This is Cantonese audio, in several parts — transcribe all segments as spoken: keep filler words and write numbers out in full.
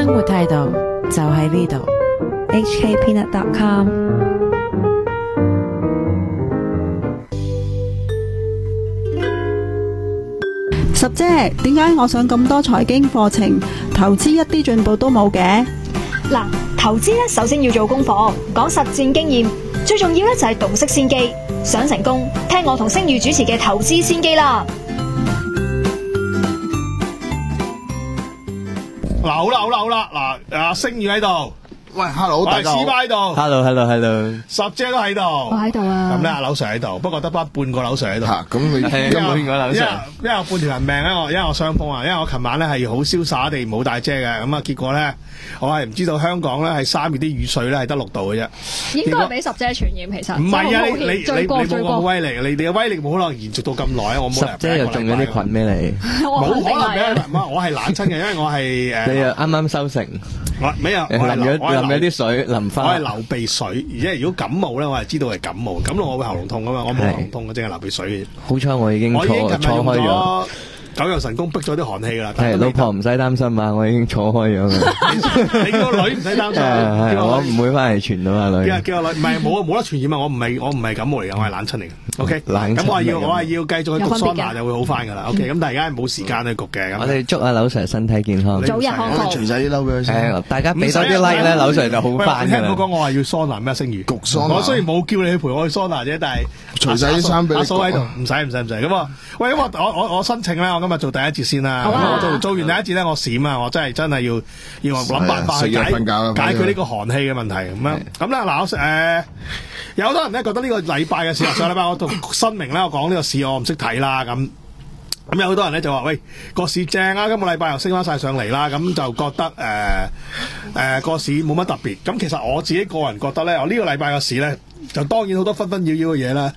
活態度就喺呢度。 H K peanut dot com。 十姐，點解我上咁多財經課程，投資一啲進步都冇嘅？ 嗱，投資咧首先要做功課，講實戰經驗，最重要咧就係洞悉先機。想成功，聽我同星宇主持嘅投資先機啦。 嗱，好啦好啦好啦，嗱，阿星宇喺度， 喂 ，hello， 大家好。 師傅喺度 ，hello，hello，hello， 十姐都喺度， 我喺度啊。 咁咧，阿柳 Sir 喺度，不過得翻半個柳 Sir 喺度。 吓，咁你係今半個柳 Sir。 因為我半條人命咧，我因為我傷風啊，因為我琴晚咧係好瀟灑地冇帶遮嘅，咁啊結果咧，我係唔知道香港咧係三月啲雨水咧係得六度嘅啫。 應該係俾十姐傳染，其實。 唔係啊，你你你最過你冇最過。 咁威力，你你嘅威力冇可能延續到咁耐啊！我冇十姐又中咗啲菌俾你， 冇可能俾啊。 人，我係冷親嘅，因為我係誒。 你又啱啱收成， 我咩啊？ 淋咗淋咗啲水，淋我係花。 流鼻水，而且如果感冒咧，我係知道係感冒，感冒我會喉嚨痛噶嘛，我冇喉嚨痛，我淨係流鼻水嘅。 好彩我已經我已經坐琴日用坐開咗。 咗九陽神功逼咗啲寒氣噶啦。 係老婆唔使擔心啊，我已經坐開咗啦。 你個女唔使擔心， 係叫我唔會翻嚟傳到阿女。 叫叫個女，唔係冇冇得傳染啊！我唔係我唔係感冒嚟嘅，我係冷親嚟嘅。OK， 冷親咁我係要嚟嘅我係要繼續去焗桑拿有分別嘅就會好翻噶啦。OK，咁但係而家係冇時間去焗嘅。咁我哋祝阿柳 Sir 身體健康。 早日康復。 我哋除晒啲褸俾佢先。 係大家俾多啲 like 咧，柳 Sir 就好翻噶啦。 喂，聽我講，我話要桑拿咩？星宇焗桑拿我雖然冇叫你去陪我去桑拿啫，但係除晒啲衫俾你阿嫂喺度焗， 唔使唔使唔使咁啊！喂，咁我我我我申請咧，我今日做第一節先啦。 好啊我做做完第一節咧，我閃啊！我真係真係要要諗辦法去解食藥瞓覺啦解決呢個寒氣嘅問題咁樣。咁啦，嗱我誒有好多人咧覺得呢個禮拜嘅市，上禮拜我讀新明啦，我講呢個市我唔識睇啦咁。咁有好多人咧就話：喂，個市正啊！今個禮拜又升翻晒上嚟啦，咁就覺得誒誒個市冇乜特別。咁其實我自己個人覺得咧，我呢個禮拜個市咧，就當然好多紛紛擾擾嘅嘢啦。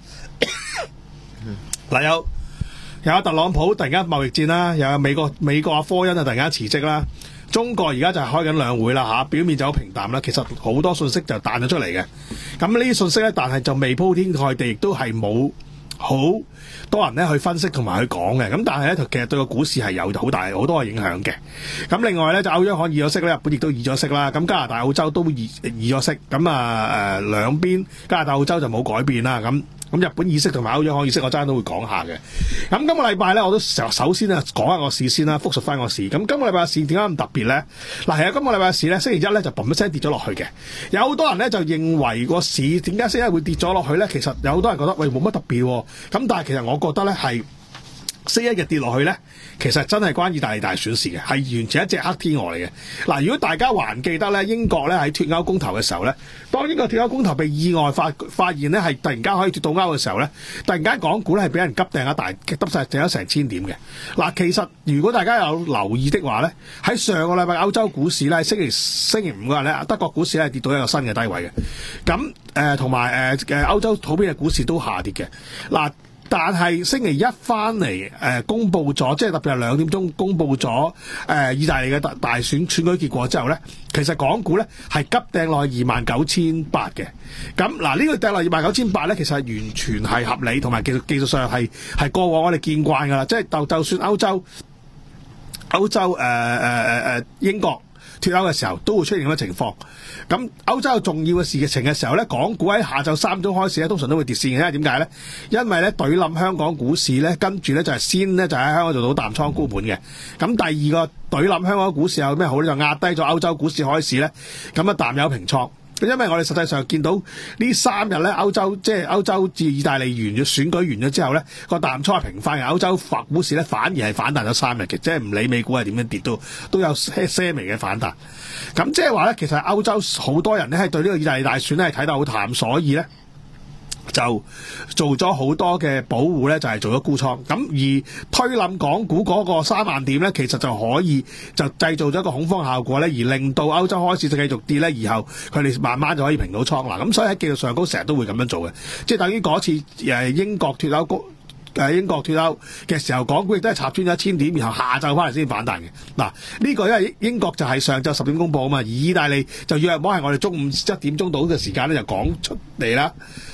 嗱有有阿特朗普突然間貿易戰啦，又有美國美國阿科恩啊突然間辭職啦。中國而家就係開緊兩會啦嚇，表面就好平淡啦，其實好多信息就彈咗出嚟嘅。咁呢啲信息咧，但係就未鋪天蓋地，亦都係冇好多人咧去分析同埋去講嘅，咁但係咧，其實對個股市係有好大好多嘅影響嘅。咁另外咧，就歐央行議咗息咧，日本亦都議咗息啦。咁加拿大、澳洲都議議咗息，咁啊誒兩邊加拿大、澳洲就冇改變啦。咁咁日本議息同埋歐央行議息，我陣間都會講下嘅。咁今個禮拜咧，我都首先啊講下個市先啦，復述翻個市。咁今個禮拜嘅市點解咁特別咧？嗱，其實今個禮拜嘅市咧，星期一咧就嘣一聲跌咗落去嘅。有好多人咧就認為個市點解星期一會跌咗落去咧？其實有好多人覺得喂冇乜特別喎。咁但係其實我覺得咧係星期一日跌落去咧，其實真係關意大利大選事嘅，係完全一隻黑天鵝嚟嘅。嗱，如果大家還記得咧，英國咧喺脱歐公投嘅時候咧，當英國脱歐公投被意外發發現咧係突然間可以脱到歐嘅時候咧，突然間港股咧係俾人急掟一大急晒掟咗成千點嘅。嗱，其實如果大家有留意的話咧，喺上個禮拜歐洲股市咧星期星期五嗰日咧，德國股市咧跌到一個新嘅低位嘅。咁誒同埋誒誒歐洲普遍嘅股市都下跌嘅。嗱。但係星期一翻嚟，誒公佈咗，即係特別係兩點鐘公佈咗，誒、呃、意大利嘅大大選選舉結果之後咧，其實港股咧係急掟落去二萬九千八嘅。咁嗱，呢個掟落二萬九千八咧，其實係完全係合理，同埋技術技術上係係過往我哋見慣㗎啦。即係就就算歐洲歐洲誒誒誒誒英國脱歐嘅時候，都會出現咁嘅情況。咁歐洲有重要嘅事情嘅時候咧，港股喺下晝三點鐘開始咧，通常都會跌線嘅。因為點解咧？因為咧懟冧香港股市咧，跟住咧就係先咧就喺香港做到淡倉沽盤嘅。咁第二個懟冧香港股市有咩好咧？就壓低咗歐洲股市開市咧，咁啊淡有平倉。因為我哋實際上見到呢三日咧，歐洲即係歐洲至意大利完咗選舉完咗之後咧，個淡倉係平翻嘅。歐洲法股市咧反而係反彈咗三日嘅，即係唔理美股係點樣跌都都有些些微嘅反彈。咁即係話咧，其實歐洲好多人咧係對呢個意大利大選咧係睇得好淡，所以咧就做咗好多嘅保護咧，就係做咗沽倉。咁而推冧港股嗰個三萬點咧，其實就可以就製造咗一個恐慌效果咧，而令到歐洲開始就繼續跌咧，以後佢哋慢慢就可以平到倉啦。咁所以喺技術上高成日都會咁樣做嘅，即係等於嗰次誒英國脱歐高誒英國脱歐嘅時候，港股亦都係插穿咗一千點，然後下晝翻嚟先反彈嘅。嗱，呢個因為英國就係上晝十點公佈啊嘛，而意大利就約摸係我哋中午一點鐘到嘅時間咧就講出嚟啦。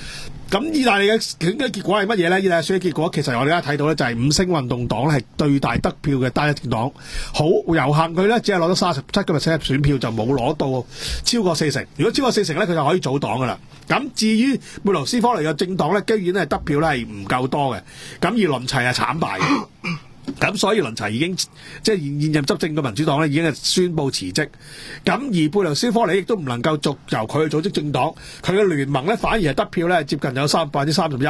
咁意大利嘅選舉結果係乜嘢咧？意大利選舉結果其實我哋而家睇到咧，就係五星運動黨咧係最大得票嘅單一政黨，好有幸佢咧只係攞到三十七個 percent 選票，就冇攞到超過四成。如果超過四成咧，佢就可以組黨噶啦。咁至於貝盧斯科尼嘅政黨咧，居然係得票咧係唔夠多嘅，咁而倫齊係慘敗嘅。咁所以倫齊已經即係現現任執政嘅民主黨咧，已經係宣布辭職。咁而貝盧斯科尼亦都唔能夠續由佢去組織政黨，佢嘅聯盟咧反而係得票咧接近有三百分之三十一，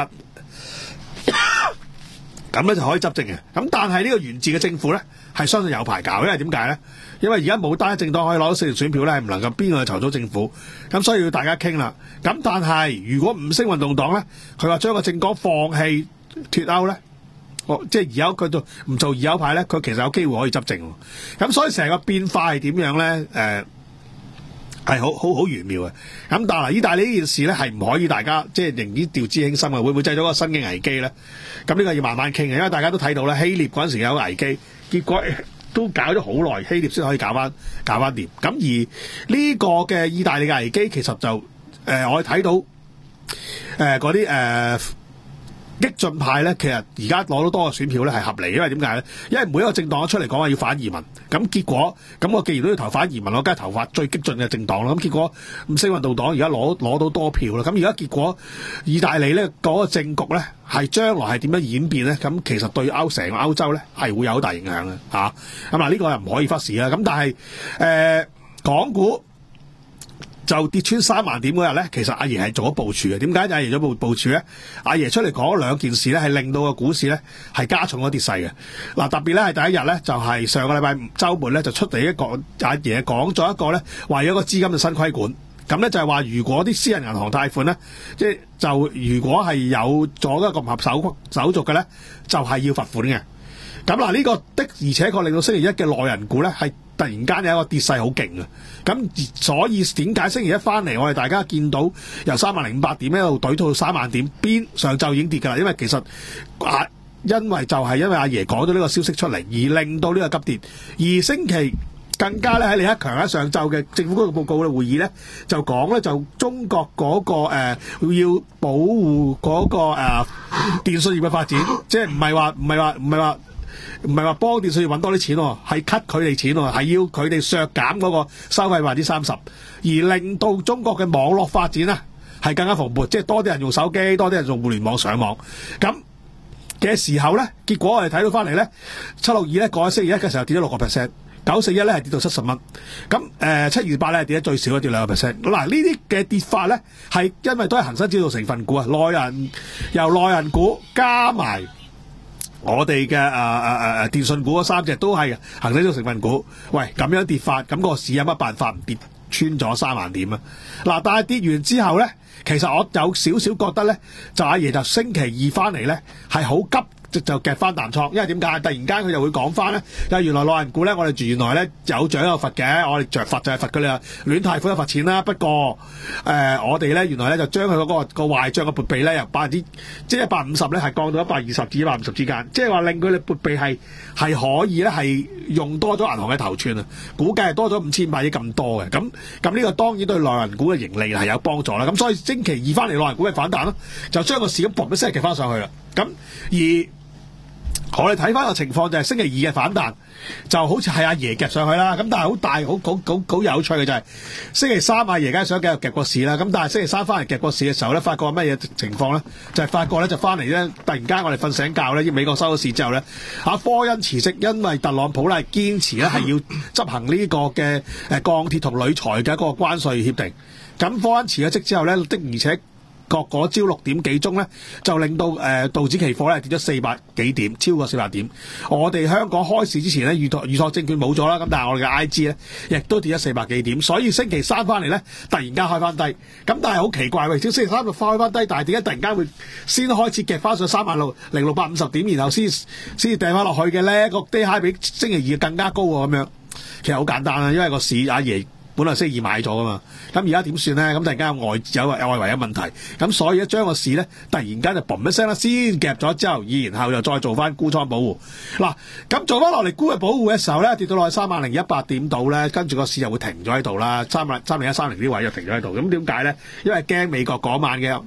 咁咧就可以執政嘅。咁但係呢個源自嘅政府咧係相信有排搞，因為點解咧？因為而家冇單一政黨可以攞到四成選票咧，係唔能夠邊個去籌組政府。咁所以要大家傾啦。咁但係如果五星運動黨咧，佢話將個政黨放棄脫歐咧？哦、即係而家佢做唔做二優派咧，佢其實有機會可以執政。咁所以成個變化係點樣咧？誒係好好好玄妙嘅。咁但係意大利呢件事咧係唔可以大家即係仍然掉之輕心嘅，會唔會製造一個新嘅危機咧？咁呢個要慢慢傾嘅，因為大家都睇到咧，希臘嗰陣時有危機，結果都搞咗好耐，希臘先可以搞翻搞翻掂。咁而呢個嘅意大利嘅危機其實就誒、呃、我哋睇到誒嗰啲誒。呃激進派咧，其實而家攞到多個選票咧係合理，因為點解咧？因為每一個政黨出嚟講話要反移民，咁結果咁我既然都要投反移民，我梗係投發最激進嘅政黨啦。咁結果五星運動黨而家攞攞到多票啦。咁而家結果意大利咧嗰個政局咧係將來係點樣演變咧？咁其實對歐成個歐洲咧係會有好大影響嘅嚇。咁嗱呢個又唔可以忽視啦。咁但係誒、呃、港股就跌穿三萬點嗰日咧，其實阿爺係做咗部署嘅。點解阿爺做部部署咧？阿爺出嚟講兩件事咧，係令到個股市咧係加重咗跌勢嘅。嗱，特別咧係第一日咧，就係、是、上個禮拜週末咧就出嚟一個阿爺講咗一個咧，話有一個資金嘅新規管。咁咧就係話，如果啲私人銀行貸款咧，即係就如果係有咗一個唔合手手續嘅咧，就係、是、要罰款嘅。咁嗱，呢個的而且確令到星期一嘅內銀股咧係突然間有一個跌勢好勁啊！咁所以點解星期一翻嚟，我哋大家見到由三萬零五百點一路懟到三萬點，邊上晝已經跌㗎啦。因為其實啊，因為就係因為阿爺講咗呢個消息出嚟，而令到呢個急跌。而星期更加咧喺李克強喺上晝嘅政府嗰個報告嘅會議咧，就講咧就中國嗰、那個誒、呃、要保護嗰、那個誒、呃、電信業嘅發展，即係唔係話唔係話唔係話。唔係話幫電信業揾多啲錢喎，係 cut 佢哋錢喎，係要佢哋削減嗰個收費百分之三十，而令到中國嘅網絡發展啊係更加蓬勃，即係多啲人用手機，多啲人用互聯網上網。咁嘅時候咧，結果我哋睇到翻嚟咧，七六二咧過咗星期一嘅時候跌咗六個 percent， 九四一咧係跌到七十蚊。咁誒七二八咧跌得最少，跌兩個 percent。嗱呢啲嘅跌法咧係因為都係恒生指數成分股啊，內人由內銀股加埋。我哋嘅誒誒誒誒電信股嗰三隻都係恒生指數成分股，喂咁樣跌法，咁個市有乜辦法唔跌穿咗三萬點啊？嗱，但係跌完之後咧，其實我有少少覺得咧，就阿爺就星期二翻嚟咧係好急。就就夾翻淡倉，因為點解？突然間佢就會講翻咧，就原來內銀股咧，我哋原來咧有獎有罰嘅，我哋着罰就係罰佢哋啊，亂貸款就罰錢啦。不過誒、呃，我哋咧原來咧就將佢嗰個個壞賬嘅撥備咧由百分之即係一百五十咧係降到一百二十至一百五十之間，即係話令佢哋撥備係係可以咧係用多咗銀行嘅頭寸啊，估計係多咗五千萬億咁多嘅。咁咁呢個當然對內銀股嘅盈利係有幫助啦。咁所以星期二翻嚟內銀股嘅反彈咯，就將個市咁嘣一聲夾翻上去啦。咁而我哋睇翻個情況就係星期二嘅反彈，就好似係阿爺夾上去啦。咁但係好大好好好好有趣嘅就係星期三阿爺梗係想繼續夾個市啦。咁但係星期三翻嚟夾個市嘅時候咧，發覺乜嘢情況咧？就係、是、發覺咧就翻嚟咧，突然間我哋瞓醒覺咧，美國收咗市之後咧，阿科恩辭職，因為特朗普咧係堅持咧係要執行呢個嘅誒鋼鐵同鋁材嘅一個關稅協定。咁科恩辭咗職之後咧，的而且各嗰朝六點幾鐘咧，就令到誒、呃、道指期貨咧跌咗四百幾點，超過四百點。我哋香港開市之前咧，預託預託證券冇咗啦，咁但係我哋嘅 I G 咧，亦都跌咗四百幾點。所以星期三翻嚟咧，突然間開翻低。咁但係好奇怪喎，星期三就開翻低，但係點解突然間會先開始夾翻上三萬六零六百五十點，然後先先至掟翻落去嘅咧？個低 high 比星期二更加高喎，咁樣其實好簡單啊，因為個市阿爺本來星期二買咗噶嘛，咁而家點算咧？咁突然間有外有有外圍有問題，咁所以咧將個市咧突然間就嘣一聲啦，先夾咗之後，然後又再做翻沽倉保護。嗱，咁做翻落嚟沽嘅保護嘅時候咧，跌到落去三萬零一百點度咧，跟住個市就會停咗喺度啦，三萬三零一三零呢位就停咗喺度。咁點解咧？因為驚美國嗰晚嘅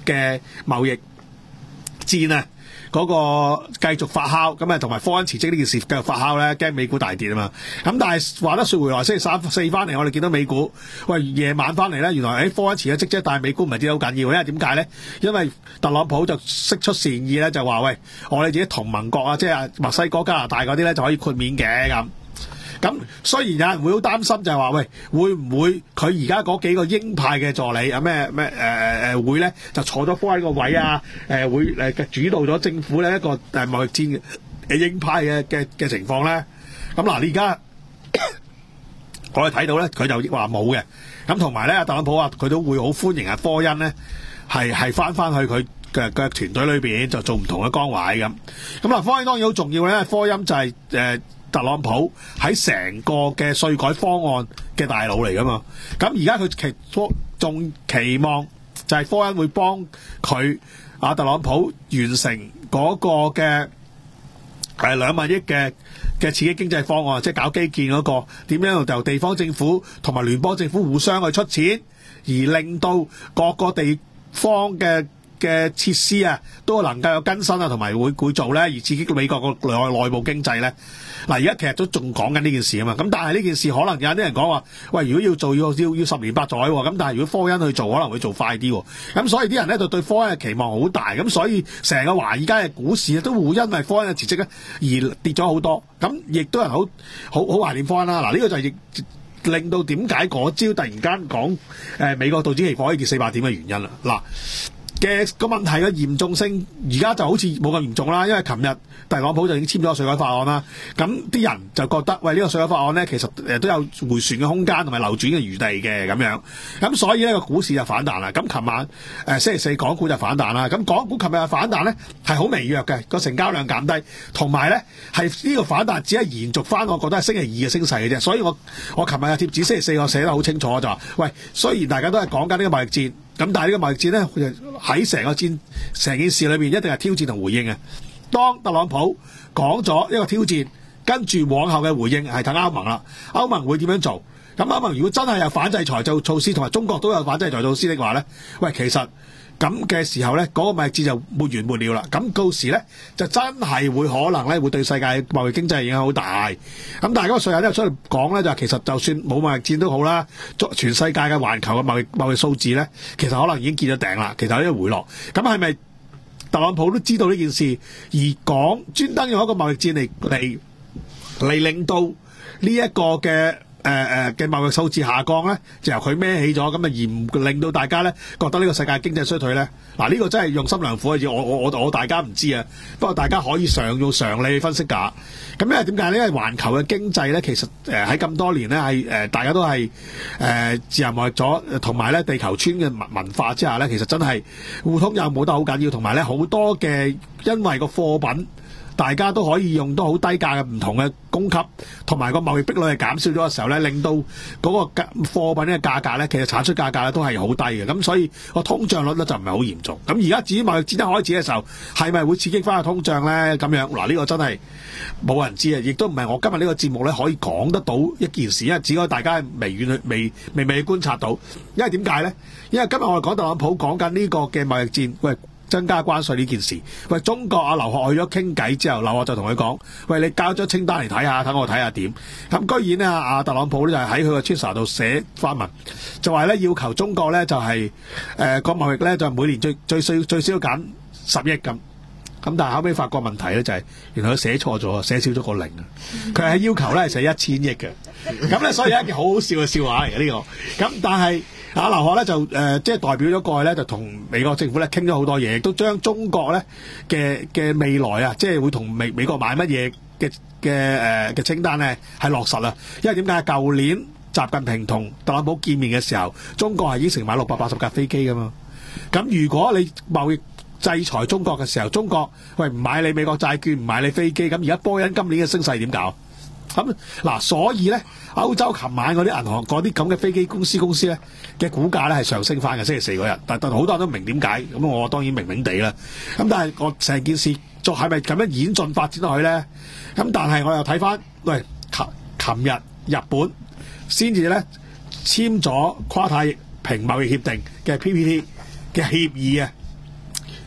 嘅貿易戰啊，嗰、那個繼續發酵，咁啊同埋科恩辭職呢件事繼續發酵咧，驚美股大跌啊嘛。咁但係話得說回來，星期三四翻嚟，我哋見到美股喂夜晚翻嚟咧，原來誒科恩辭咗職啫，但係美股唔係跌得好緊要，因為點解咧？因為特朗普就釋出善意咧，就話喂，我哋自己同盟國啊，即係墨西哥、加拿大嗰啲咧就可以豁免嘅咁。咁雖然有人會好擔心，就係話喂，會唔會佢而家嗰幾個鷹派嘅助理啊咩咩誒誒會咧就坐咗科恩個位啊？誒、呃、會誒、呃、主導咗政府咧一個誒貿易戰嘅鷹派嘅嘅嘅情況咧？咁嗱，你而家我哋睇到咧，佢就話冇嘅。咁同埋咧，特朗普話佢都會好歡迎啊科恩咧係係翻翻去佢嘅嘅團隊裏邊就做唔同嘅崗位咁。咁嗱，科恩當然好重要咧，科恩就係、是、誒。呃特朗普喺成個嘅稅改方案嘅大佬嚟噶嘛，咁而家佢期仲期望就係科恩會幫佢啊特朗普完成嗰個嘅誒兩萬億嘅嘅刺激經濟方案，即係搞基建嗰個點樣由地方政府同埋聯邦政府互相去出錢，而令到各個地方嘅嘅設施啊，都能夠有更新啊，同埋會會做咧，而刺激美國個內內部經濟咧。嗱，而家其實都仲講緊呢件事啊嘛。咁但係呢件事可能有啲人講話，喂，如果要做要要要十年八載喎。咁但係如果科恩去做，可能會做快啲喎。咁所以啲人咧就對科恩嘅期望好大。咁所以成個華爾街嘅股市都會因為科恩嘅辭職咧而跌咗好多。咁亦都係好好好懷念科恩啦。嗱，呢個就亦令到點解嗰朝突然間講誒美國道指期貨可以跌四百點嘅原因啦。嗱。嘅個問題嘅嚴重性而家就好似冇咁嚴重啦，因為琴日特朗普就已經簽咗個稅改法案啦。咁啲人就覺得喂，呢個稅改法案咧其實誒都有回旋嘅空間同埋流轉嘅餘地嘅咁樣。咁所以呢個股市就反彈啦。咁琴晚誒星期四港股就反彈啦。咁港股琴日嘅反彈咧係好微弱嘅，個成交量減低，同埋咧係呢個反彈只係延續翻，我覺得係星期二嘅升勢嘅啫。所以我我琴日嘅貼紙星期四我寫得好清楚，就話喂，雖然大家都係講緊呢個貿易戰。咁但係呢個貿易戰咧，喺成個戰成件事裏面一定係挑戰同回應嘅。當特朗普講咗一個挑戰，跟住往後嘅回應係等歐盟啦。歐盟會點樣做？咁歐盟如果真係有反制裁做措施，同埋中國都有反制裁措施的話咧，喂，其實咁嘅時候咧，嗰、那個貿易戰就沒完沒了啦。咁到時咧就真係會可能咧會對世界貿易經濟影響好大。咁但係嗰個稅後咧出嚟講咧，就其實就算冇貿易戰都好啦，全世界嘅環球嘅貿易貿易數字咧，其實可能已經見咗頂啦，其實有啲回落。咁係咪特朗普都知道呢件事而講專登用一個貿易戰嚟嚟嚟令到呢一個嘅？誒誒嘅貿易數字下降咧，就由佢孭起咗，咁啊而唔令到大家咧覺得呢個世界經濟衰退咧。嗱、啊、呢、呢個真係用心良苦嘅嘢，我我我我大家唔知啊。不過大家可以常用常理去分析㗎。咁因為點解呢？因為環球嘅經濟咧，其實誒喺咁多年咧係誒大家都係誒、呃、自由貿易咗，同埋咧地球村嘅文文化之下咧，其實真係互通有冇得好緊要，同埋咧好多嘅因為個貨品。大家都可以用到好低價嘅唔同嘅供給，同埋個貿易壁壘係減少咗嘅時候咧，令到嗰個貨品嘅價格咧，其實產出價格咧都係好低嘅。咁所以個通脹率咧就唔係好嚴重。咁而家至於貿易戰一開始嘅時候，係咪會刺激翻個通脹咧？咁樣嗱，呢、呢個真係冇人知啊！亦都唔係我今日呢個節目咧可以講得到一件事，因為只可以大家微遠去微微微去觀察到。因為點解咧？因為今日我哋講特朗普講緊呢個嘅貿易戰，喂。增加關稅呢件事，喂，中國啊，劉鶴去咗傾偈之後，劉鶴就同佢講，喂，你交咗清單嚟睇下，等我睇下點。咁居然呢，阿特朗普咧就喺佢個 Twitter 度寫發文，就話咧要求中國咧就係誒個貿易咧就每年最最少最少減十億咁。咁但係後尾發覺問題咧就係、是、原來佢寫錯咗，寫少咗個零啊！佢係要求咧係寫一千億嘅，咁咧所以有一件好好笑嘅笑話嚟嘅呢個。咁但係阿劉鶴咧就誒、呃、即係代表咗過去咧就同美國政府咧傾咗好多嘢，亦都將中國咧嘅嘅未來啊，即係會同美美國買乜嘢嘅嘅誒嘅清單咧係落實啦。因為點解？舊年習近平同特朗普見面嘅時候，中國係已經承買六百八十架飛機噶嘛。咁如果你貿易制裁中國嘅時候，中國喂唔買你美國債券，唔買你飛機，咁而家波音今年嘅升勢點搞？咁嗱，所以咧歐洲琴晚嗰啲銀行嗰啲咁嘅飛機公司公司咧嘅股價咧係上升翻嘅，星期四嗰日，但但好多人都唔明點解，咁我當然明明地啦。咁但係我成件事作係咪咁樣演進發展落去咧？咁但係我又睇翻，喂，琴琴日日本先至咧簽咗跨太平貿易協定嘅 P P T 嘅協議啊！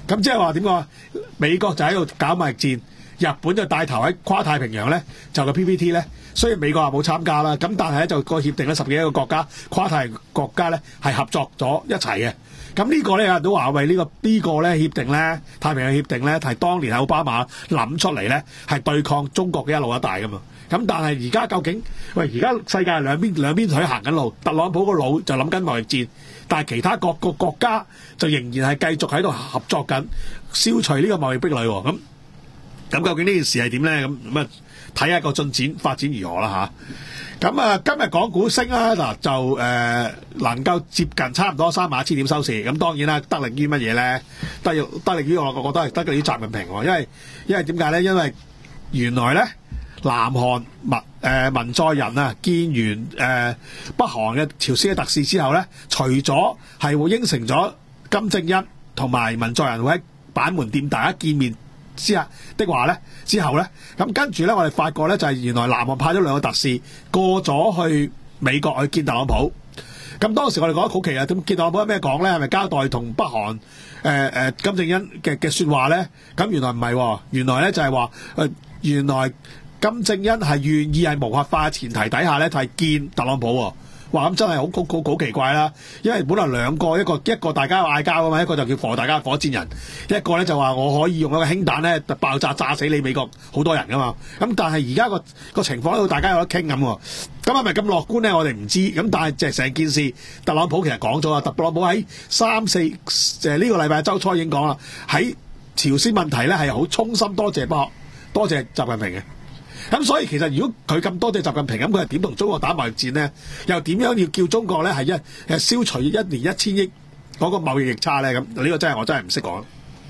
咁即係話點講啊？美國就喺度搞貿易戰，日本就帶頭喺跨太平洋咧就個 P P T 咧，雖然美國話冇參加啦，咁但係咧就個協定咧十幾個國家跨太國家咧係合作咗一齊嘅。咁呢個咧有人都話喂，呢個呢個咧協定咧太平洋協定咧係當年係奧巴馬諗出嚟咧係對抗中國嘅一路一帶噶嘛。咁但係而家究竟喂而家世界係兩邊兩邊腿行緊路，特朗普個腦就諗緊貿易戰，但係其他各個國家就仍然係繼續喺度合作緊，消除呢個貿易壁壘喎。咁咁究竟呢件事係點咧？咁咁啊睇下個進展發展如何啦吓，咁啊今日港股升啦，嗱就誒、呃、能夠接近差唔多三萬一千點收市。咁當然啦，得力於乜嘢咧？得得力於我我覺得係得力於習近平喎，因為因為點解咧？因為原來咧。南韓文誒文在寅啊，見完誒、呃、北韓嘅朝鮮嘅特使之後咧，除咗係會應承咗金正恩同埋文在寅會喺板門店大家見面之下的話咧，之後咧，咁跟住咧，我哋發覺咧就係、是、原來南韓派咗兩個特使過咗去美國去見特朗普。咁當時我哋覺得好奇啊，咁見特朗普有咩講咧？係咪交代同北韓誒誒、呃、金正恩嘅嘅説話咧？咁原來唔係喎，原來咧就係話誒原來。金正恩係願意係無核化嘅前提底下咧，係見特朗普喎。話咁真係好好好好奇怪啦！因為本來兩個一個一個大家嗌交啊嘛，一個就叫火大家火箭人，一個咧就話我可以用一個氫彈咧爆炸炸死你美國好多人噶嘛。咁但係而家個個情況喺度，大家有得傾咁喎。咁係咪咁樂觀咧？我哋唔知。咁但係即係成件事，特朗普其實講咗啦。特朗普喺三四誒呢個禮拜週初已經講啦，喺朝鮮問題咧係好衷心多謝北韓，多謝習近平嘅。咁所以其實如果佢咁多謝習近平，咁佢係點同中國打貿易戰呢？又點樣要叫中國咧係一誒消除一年一千億嗰個貿易逆差咧？咁呢個真係我真係唔識講。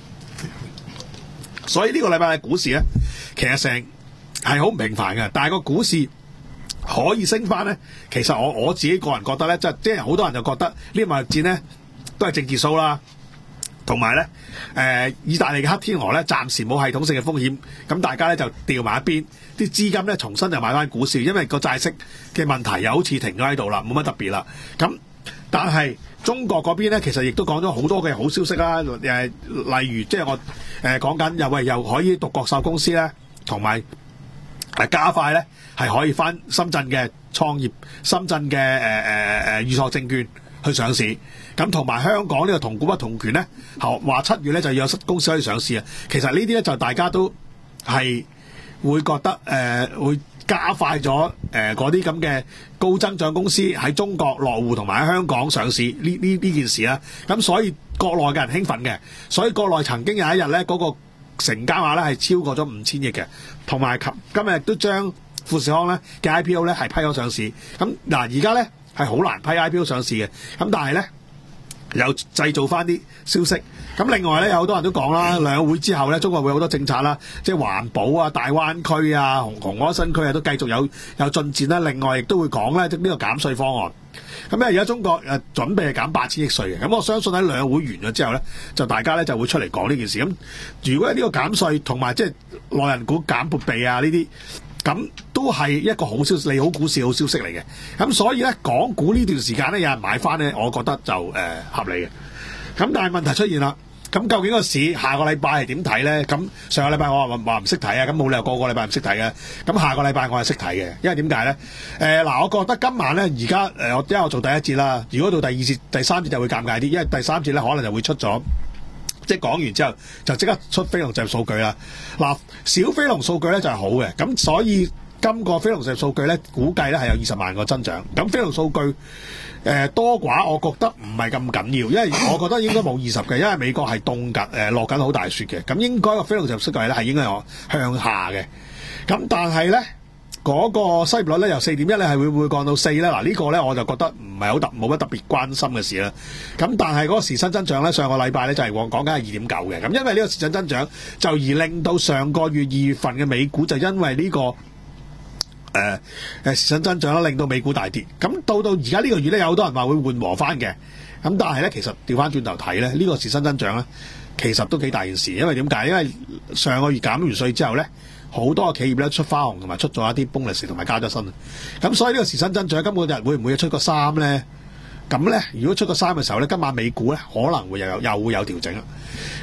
所以呢個禮拜嘅股市咧，其實成係好唔平凡嘅，但係個股市可以升翻咧。其實我我自己個人覺得咧，即係即係好多人就覺得呢個貿易戰咧都係政治騷啦。同埋咧，誒，意大利嘅黑天鵝咧，暫時冇系統性嘅風險，咁大家咧就調埋一邊，啲資金咧重新就買翻股市，因為個債息嘅問題又好似停咗喺度啦，冇乜特別啦。咁但係中國嗰邊咧，其實亦都講咗好多嘅好消息啦，誒，例如即係我誒講緊又喂又可以獨角獸公司咧，同埋誒加快咧係可以翻深圳嘅創業，深圳嘅誒誒誒預託證券去上市。咁同埋香港呢個同股不同權咧，話七月咧就有公司可以上市啊。其實呢啲咧就大家都係會覺得誒、呃、會加快咗誒嗰啲咁嘅高增長公司喺中國落戶同埋喺香港上市呢呢呢件事啦。咁所以國內嘅人興奮嘅，所以國內曾經有一日咧嗰個成交額咧係超過咗五千億嘅，同埋今今日都將富士康咧嘅 I P O 咧係批咗上市。咁嗱而家咧係好難批 I P O 上市嘅，咁但係咧。又製造翻啲消息，咁另外咧有好多人都講啦，兩會之後咧，中國會有好多政策啦，即係環保啊、大灣區啊、紅紅安新區啊，都繼續有有進展啦。另外亦都會講咧，即呢個減稅方案。咁咧而家中國誒準備係減八千億稅嘅，咁我相信喺兩會完咗之後咧，就大家咧就會出嚟講呢件事。咁如果係呢個減稅同埋即係內人股減撥備啊呢啲。咁都係一個好消息，利好股市好消息嚟嘅。咁所以咧，港股呢段時間咧，有人買翻咧，我覺得就誒、呃、合理嘅。咁但係問題出現啦，咁究竟個市下個禮拜係點睇咧？咁上個禮拜我話話唔識睇啊，咁冇理由個個禮拜唔識睇嘅。咁下個禮拜我係識睇嘅，因為點解咧？誒、呃、嗱，我覺得今晚咧，而家誒我因為我做第一節啦，如果到第二節、第三節就會尷尬啲，因為第三節咧可能就會出咗。即係講完之後就即刻出非農就業數據啦。嗱，小非農數據咧就係好嘅，咁所以今個非農就業數據咧估計咧係有二十萬個增長。咁非農數據誒、呃、多寡，我覺得唔係咁緊要，因為我覺得應該冇二十嘅，因為美國係凍緊誒落緊好大雪嘅，咁應該個非農就業數據咧係應該有向下嘅。咁但係咧。嗰個失業率咧由四點一咧係會唔會降到四咧？嗱、這個、呢個咧我就覺得唔係好特冇乜特別關心嘅事啦。咁但係嗰個時薪增長咧上個禮拜咧就係講講緊係二點九嘅。咁因為呢個時薪增長就而令到上個月二月份嘅美股就因為呢、這個誒誒、呃、時薪增長啦令到美股大跌。咁到到而家呢個月咧有好多人話會緩和翻嘅。咁但係咧其實調翻轉頭睇咧呢、這個時薪增長咧其實都幾大件事，因為點解？因為上個月減完稅之後咧。好多企業咧出花紅同埋出咗一啲 bonus 同埋加咗薪，咁所以呢個時薪增長今個日會唔會出個三咧？咁咧如果出個三嘅時候咧，今晚美股咧可能會又有又會有調整啦。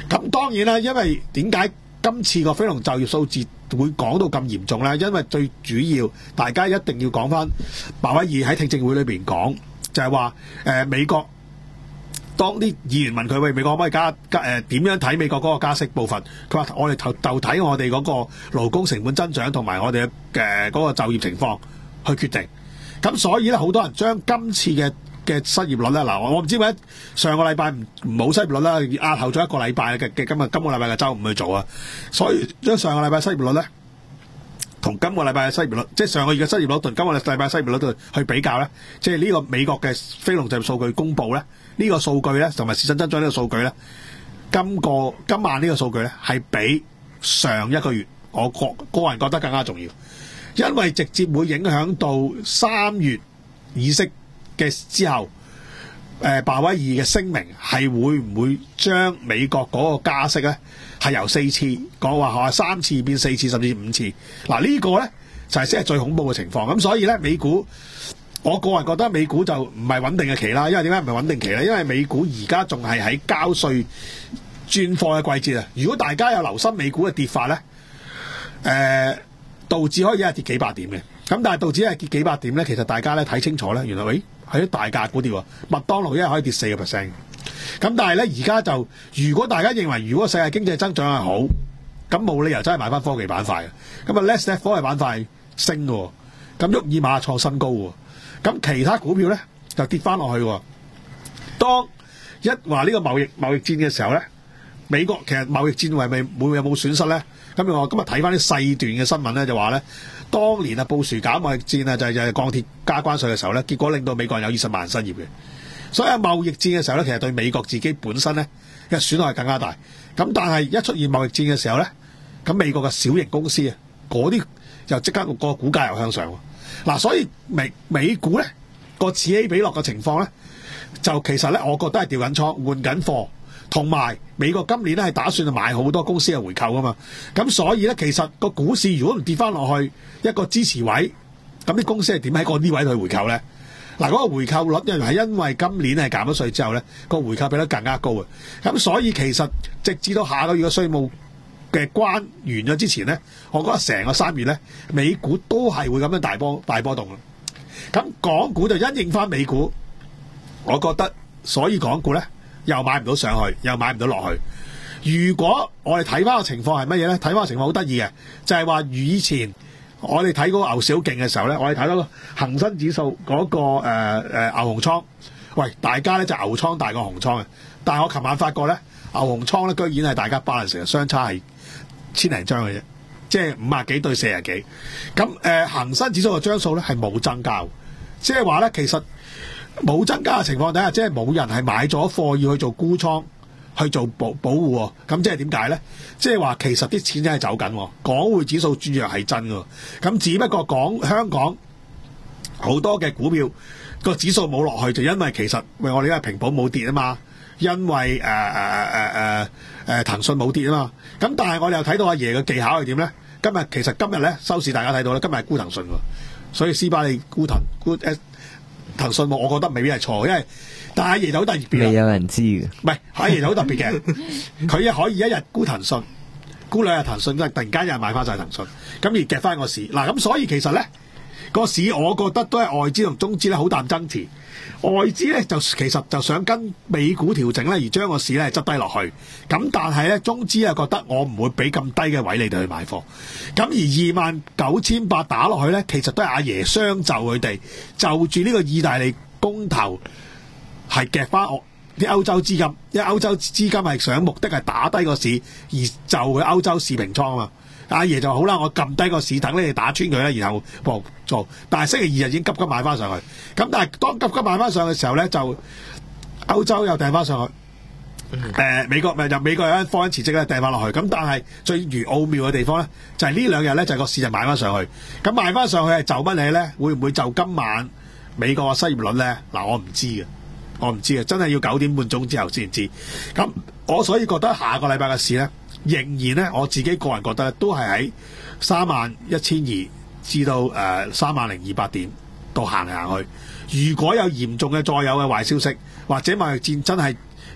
咁當然啦，因為點解今次個非農就業數字會講到咁嚴重咧？因為最主要大家一定要講翻鮑威爾喺聽證會裏邊講，就係話誒美國當啲議員問佢喂，美國可唔可以加加誒點樣睇美國嗰個加息部分？佢話我哋就就睇我哋嗰個勞工成本增長同埋我哋嘅嗰個就業情況去決定。咁所以咧，好多人將今次嘅嘅失業率咧，嗱我我唔知點解上個禮拜唔冇失業率啦，壓後咗一個禮拜嘅嘅今日今個禮拜嘅週五去做啊，所以將上個禮拜失業率咧同今個禮拜嘅失業率，即係上個月嘅失業率同今個禮拜嘅失業率度去比較咧，即係呢個美國嘅非農就業數據公佈咧，呢個數據咧同埋實質增長呢個數據咧，今個今晚呢個數據咧係比上一個月我個個人覺得更加重要，因為直接會影響到三月議息嘅之後，誒鮑威爾嘅聲明係會唔會將美國嗰個加息咧係由四次講話話三次變四次甚至五次？嗱呢個咧就係先係最恐怖嘅情況。咁所以咧美股，我個人覺得美股就唔係穩定嘅期啦。因為點解唔係穩定期咧？因為美股而家仲係喺交稅轉貨嘅季節啊！如果大家有留心美股嘅跌法咧，誒、呃、道指可以一日跌幾百點嘅。咁但係道指一日跌幾百點咧，其實大家咧睇清楚咧，原來喂係啲大價股跌喎，麥當勞一日可以跌四個 percent。咁但係咧而家就，如果大家認為如果世界經濟增長係好，咁冇理由真係買翻科技板塊嘅。咁啊 ，let's let 科技板塊升嘅，咁沃爾瑪創新高喎。咁其他股票咧就跌翻落去喎。當一話呢個貿易貿易戰嘅時候咧，美國其實貿易戰係咪會有冇損失咧？咁我今日睇翻啲細段嘅新聞咧，就話咧，當年啊布殊搞貿易戰啊，就係就係鋼鐵加關稅嘅時候咧，結果令到美國人有二十萬人失業嘅。所以喺貿易戰嘅時候咧，其實對美國自己本身咧嘅損害係更加大。咁但係一出現貿易戰嘅時候咧，咁美國嘅小型公司啊，嗰啲又即刻個股價又向上。嗱，所以美美股咧個此起彼落嘅情況咧，就其實咧，我覺得係調緊倉換緊貨。同埋美國今年咧係打算買好多公司嘅回購噶嘛，咁所以咧其實個股市如果唔跌翻落去一個支持位，咁啲公司係點喺個呢位去回購咧？嗱，嗰個回購率因為係因為今年係減咗稅之後咧，個回購比率更加高啊！咁所以其實直至到下個月嘅稅務嘅關完咗之前咧，我覺得成個三月咧，美股都係會咁樣大波大波動嘅。咁港股就因應翻美股，我覺得所以港股咧。又買唔到上去，又買唔到落去。如果我哋睇翻個情況係乜嘢咧？睇翻個情況好得意嘅，就係話以前我哋睇嗰個牛市好勁嘅時候咧，我哋睇到個恒生指數嗰、那個誒誒、呃、牛熊倉，喂，大家咧就牛倉大過熊倉嘅。但係我琴晚發覺咧，牛熊倉咧居然係大家balance成日相差係千零張嘅啫，即係五十幾對四十幾。咁誒恒生指數嘅張數咧係冇增加，即係話咧其實。冇增加嘅情況底下，即係冇人係買咗貨要去做沽倉，去做保保護喎。咁即係點解咧？即係話其實啲錢真係走緊，港匯指數轉弱係真㗎。咁只不過港香港好多嘅股票個指數冇落去，就因為其實喂我哋因為平保冇跌啊嘛，因為誒誒誒誒誒騰訊冇跌啊嘛。咁但係我哋又睇到阿爺嘅技巧係點咧？今日其實今日咧收市大家睇到咧，今日係沽騰訊喎，所以斯巴利沽騰沽誒。騰訊我覺得未必係錯，因為但係阿爺就好特別嘅， 未有人知嘅。 唔係阿爺就好特別嘅，佢可以一日沽騰訊，沽兩日騰訊，即係突然間有人買翻晒騰訊，咁而夾翻個市。嗱咁所以其實咧個市，我覺得都係外資同中資咧好淡爭持。外資咧就其實就想跟美股調整咧，而將個市咧執低落去。咁但係咧中資啊覺得我唔會俾咁低嘅位你哋去買貨。咁而二萬九千八打落去咧，其實都係阿爺相就佢哋就住呢個意大利公投係夾翻我啲歐洲資金，因為歐洲資金係想目的係打低個市，而就佢歐洲市平倉啊嘛。阿爺就好啦，我撳低個市等你哋打穿佢咧，然後博做。但係星期二日已經急急買翻上去。咁但係當急急買翻上去嘅時候咧，就歐洲又掟翻上去。誒、呃、美國咪就美國有間科恩辭職咧掟翻落去。咁但係最如奧妙嘅地方咧，就係、是、呢兩日咧就係、是、個市就買翻上去。咁買翻上去係就乜嘢咧？會唔會就今晚美國嘅失業率咧？嗱，我唔知嘅，我唔知嘅，真係要九點半鐘之後先知。咁我所以覺得下個禮拜嘅市咧。仍然咧，我自己個人覺得都係喺三萬一千二至到誒三萬零二百點度行嚟行去。如果有嚴重嘅再有嘅壞消息，或者貿易戰真係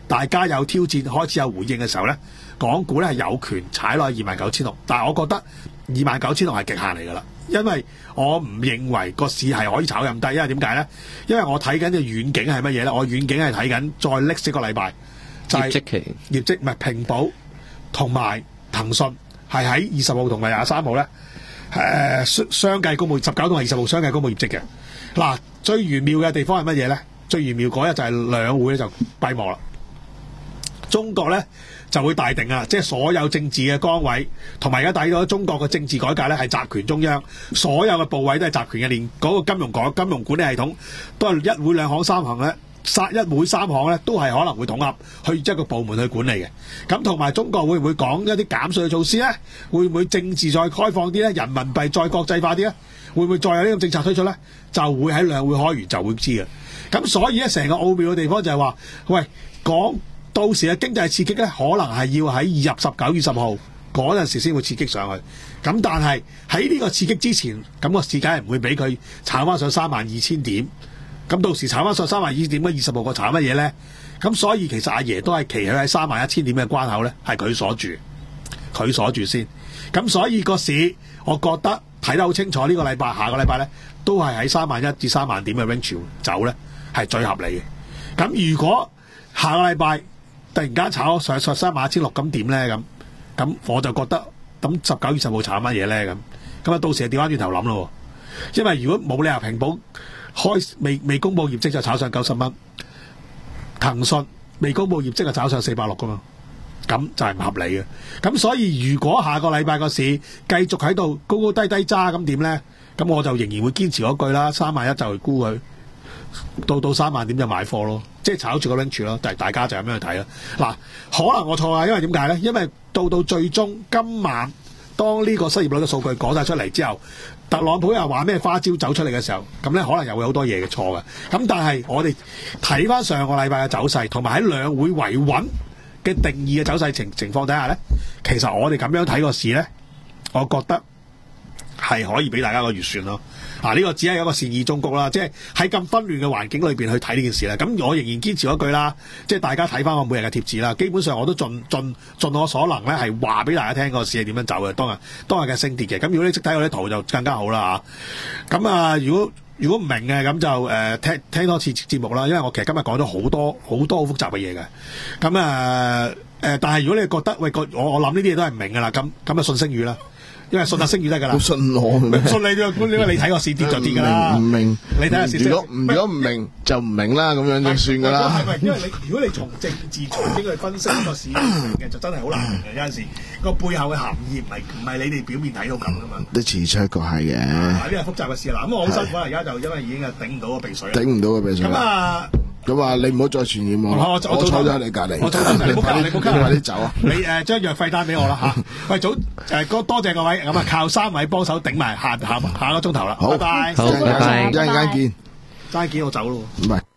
大家有挑戰開始有回應嘅時候咧，港股咧係有權踩落去二萬九千六，但係我覺得二萬九千六係極限嚟㗎啦，因為我唔認為個市係可以炒咁低，因為點解咧？因為我睇緊嘅遠景係乜嘢咧？我遠景係睇緊再歷史個禮拜就係、是、 業績期， 業績唔係平保同埋騰訊係喺二十號同埋廿三號咧，誒相相繼公佈十九同埋二十號相繼公佈業績嘅。嗱，最玄妙嘅地方係乜嘢咧？最玄妙嗰日就係兩會咧就閉幕啦。中國咧就會大定啊，即係所有政治嘅崗位，同埋而家睇到中國嘅政治改革咧係集權中央，所有嘅部位都係集權嘅，連嗰個金融港、金融管理系統都係一會兩行三行咧，三一會三行咧都係可能會統合去一個部門去管理嘅。咁同埋中國會唔會講一啲減稅嘅措施咧？會唔會政治再開放啲咧？人民幣再國際化啲咧？會唔會再有呢個政策推出咧？就會喺兩會開完就會知嘅。咁所以咧，成個奧妙嘅地方就係話，喂，講到時嘅經濟刺激咧，可能係要喺二十十九、二十號嗰陣時先會刺激上去。咁但係喺呢個刺激之前，咁個市梗係唔會俾佢炒翻上三萬二千點。咁到時炒翻上三萬二千點，嗰二十號個炒乜嘢咧？咁所以其實阿爺都係期喺三萬一千點嘅關口咧，係佢鎖住，佢鎖住先。咁所以個市，我覺得睇得好清楚。呢個禮拜、下個禮拜咧，都係喺三萬一至三萬點嘅 range 走咧，係最合理嘅。咁如果下個禮拜突然間炒上上三萬一千六，咁點咧？咁咁我就覺得咁十九、二十號炒乜嘢咧？咁咁啊，到時就調翻轉頭諗咯。因為如果冇理由平保開未未公佈業績就炒上九十蚊，騰訊未公佈業績就炒上四百六噶嘛，咁就係唔合理嘅。咁所以如果下個禮拜個市繼續喺度高高低低揸，咁點咧？咁我就仍然會堅持嗰句啦，三萬一就沽佢，到到三萬點就買貨咯，即係炒住個 range 咯。但係大家就咁樣去睇啦。嗱，可能我錯啊，因為點解咧？因為到到最終今晚當呢個失業率嘅數據講晒出嚟之後，特朗普又話咩花招走出嚟嘅時候，咁咧可能又會好多嘢嘅錯嘅。咁但係我哋睇翻上個禮拜嘅走勢，同埋喺兩會維穩嘅定義嘅走勢情情況底下咧，其實我哋咁樣睇個市咧，我覺得係可以俾大家個預算咯。啊，呢個只係一個善意忠告啦，即係喺咁紛亂嘅環境裏邊去睇呢件事咧。咁我仍然堅持嗰句啦，即係大家睇翻我每日嘅貼紙啦。基本上我都盡盡盡我所能咧，係話俾大家聽個市係點樣走嘅。當日當日嘅升跌嘅。咁如果你識睇我啲圖就更加好啦嚇。咁啊，如果如果唔明嘅咁就誒、呃、聽聽多次節目啦，因為我其實今日講咗好多好多好複雜嘅嘢嘅。咁啊誒，但係如果你覺得喂個我我諗呢啲嘢都係唔明㗎啦，咁咁啊信星語啦。因為信下星語得噶啦， 信我咩？ 信你啫，咁點解你睇個市跌就跌噶啦？ 唔明， 你睇下市。 如果如果唔明就唔明啦，咁樣就算噶啦。 係咪？因為你如果你從政治財經去分析個市嘅，就真係好難明嘅。有陣時個背後嘅含義唔係唔係你哋表面睇到咁噶嘛。 都似出一個係嘅。 呢個複雜嘅事啦。咁我好辛苦啦，而家就因為已經係頂唔到個鼻水。 頂唔到個鼻水。咁啊。 咁啊，你唔好再傳染我。我我坐咗喺你隔離。 我坐咗，你唔好急，你唔好急， 快啲走啊！ 你誒將藥費單俾我啦嚇。喂，早誒多謝各位，咁啊靠三位幫手頂埋下下下個鐘頭啦。 好， 拜拜。 好，拜拜。 一陣間見。 齋見我走咯。 唔係。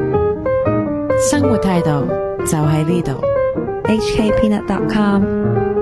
生活態度就喺呢度。 H K Peanut dot com